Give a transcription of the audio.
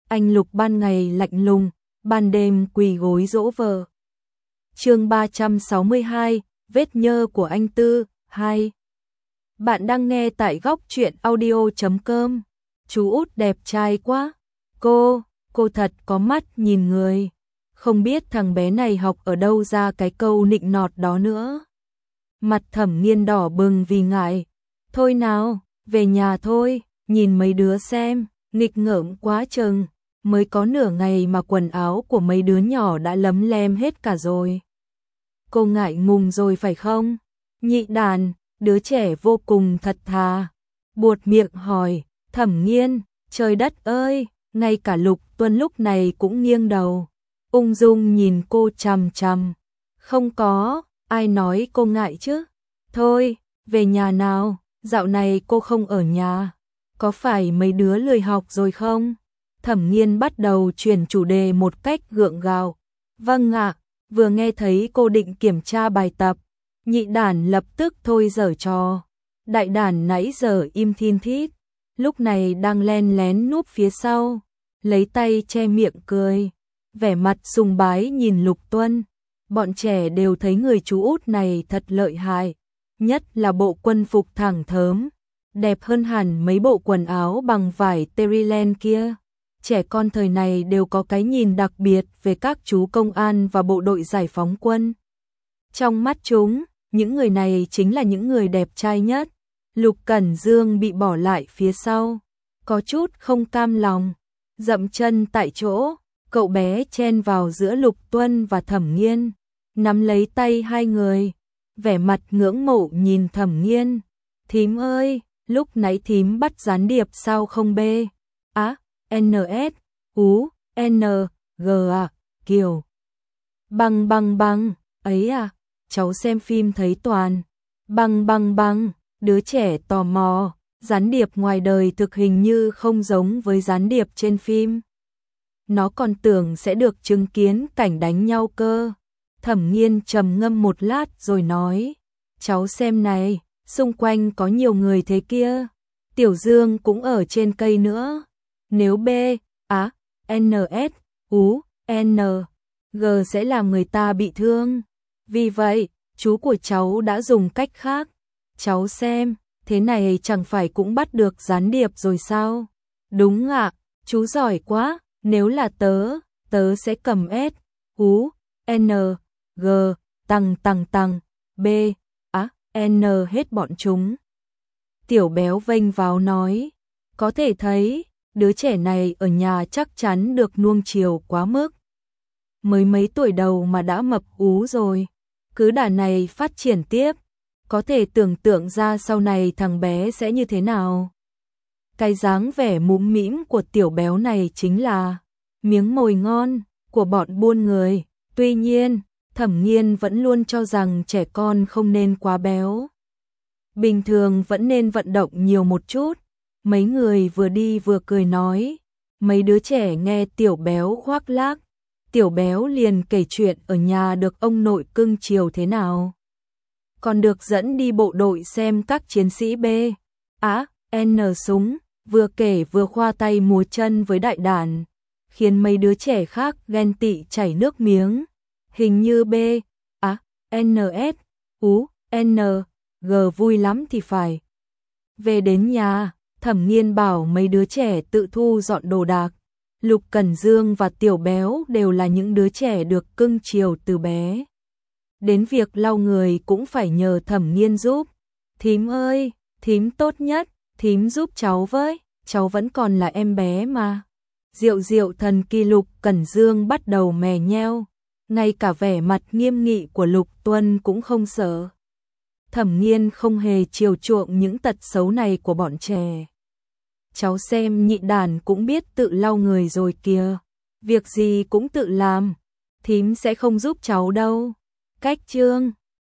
anh Lục ban ngày lạnh lùng, ban đêm quỳ gối dỗ vợ. Chương 362, vết nhơ của anh Tư, 2. Bạn đang nghe tại góc truyện audio.com. Chú út đẹp trai quá. Cô thật có mắt nhìn người. Không biết thằng bé này học ở đâu ra cái câu nịnh nọt đó nữa. Mặt Thẩm Nghiên đỏ bừng vì ngại. Thôi nào, về nhà thôi, nhìn mấy đứa xem, nghịch ngợm quá chừng. Mới có nửa ngày mà quần áo của mấy đứa nhỏ đã lấm lem hết cả rồi. Cô ngại ngùng rồi phải không? Nhị đàn, đứa trẻ vô cùng thật thà. Buột miệng hỏi, Thẩm Nghiên, trời đất ơi, ngay cả Lục Tuân lúc này cũng nghiêng đầu. Ung dung nhìn cô chằm chằm. Không có, ai nói cô ngại chứ? Thôi, về nhà nào, dạo này cô không ở nhà. Có phải mấy đứa lười học rồi không? Thẩm Nghiên bắt đầu chuyển chủ đề một cách gượng gạo. Vâng ạ, vừa nghe thấy cô định kiểm tra bài tập. Nhị đàn lập tức thôi giở trò. Đại đàn nãy giờ im thin thít, lúc này đang len lén núp phía sau, lấy tay che miệng cười, vẻ mặt sùng bái nhìn Lục Tuân. Bọn trẻ đều thấy người chú út này thật lợi hại, nhất là bộ quân phục thẳng thớm, đẹp hơn hẳn mấy bộ quần áo bằng vải Terilen kia. Trẻ con thời này đều có cái nhìn đặc biệt về các chú công an và bộ đội giải phóng quân. Trong mắt chúng, những người này chính là những người đẹp trai nhất. Lục Cẩn Dương bị bỏ lại phía sau, có chút không cam lòng, dậm chân tại chỗ. Cậu bé chen vào giữa Lục Tuân và Thẩm Nghiên, nắm lấy tay hai người, vẻ mặt ngưỡng mộ nhìn Thẩm Nghiên. Thím ơi, lúc nãy thím bắt gián điệp sao không bê? Á, NS, N, G à, Kiều. Băng, ấy à, cháu xem phim thấy toàn. Băng, đứa trẻ tò mò, gián điệp ngoài đời thực hình như không giống với gián điệp trên phim. Nó còn tưởng sẽ được chứng kiến cảnh đánh nhau cơ. Thẩm Nghiên trầm ngâm một lát rồi nói, cháu xem này, xung quanh có nhiều người thế kia. Tiểu Dương cũng ở trên cây nữa. Nếu B, Á, NS, N, G sẽ làm người ta bị thương. Vì vậy, chú của cháu đã dùng cách khác. Cháu xem, thế này chẳng phải cũng bắt được gián điệp rồi sao? Đúng ạ, chú giỏi quá, nếu là tớ sẽ cầm S, N, G, tăng, B, Á, N hết bọn chúng. Tiểu Béo vênh vào nói, có thể thấy, đứa trẻ này ở nhà chắc chắn được nuông chiều quá mức. Mới mấy tuổi đầu mà đã mập ú rồi, cứ đà này phát triển tiếp, có thể tưởng tượng ra sau này thằng bé sẽ như thế nào. Cái dáng vẻ mũm mĩm của Tiểu Béo này chính là miếng mồi ngon của bọn buôn người. Tuy nhiên, Thẩm Nghiên vẫn luôn cho rằng trẻ con không nên quá béo. Bình thường vẫn nên vận động nhiều một chút. Mấy người vừa đi vừa cười nói. Mấy đứa trẻ nghe Tiểu Béo khoác lác, Tiểu Béo liền kể chuyện ở nhà được ông nội cưng chiều thế nào. Còn được dẫn đi bộ đội xem các chiến sĩ B, Á, N súng, vừa kể vừa khoa tay múa chân với đại đàn, khiến mấy đứa trẻ khác ghen tị chảy nước miếng. Hình như B, Á, NS, N, G vui lắm thì phải. Về đến nhà, Thẩm Nghiên bảo mấy đứa trẻ tự thu dọn đồ đạc. Lục Cẩn Dương và Tiểu Béo đều là những đứa trẻ được cưng chiều từ bé. Đến việc lau người cũng phải nhờ Thẩm Nghiên giúp. Thím ơi, thím tốt nhất, thím giúp cháu với, cháu vẫn còn là em bé mà. Diệu thần kỳ. Lục Cẩn Dương bắt đầu mè nheo, ngay cả vẻ mặt nghiêm nghị của Lục Tuân cũng không sợ. Thẩm Nghiên không hề chiều chuộng những tật xấu này của bọn trẻ. Cháu xem nhị đàn cũng biết tự lau người rồi kìa, việc gì cũng tự làm, thím sẽ không giúp cháu đâu. Cách chương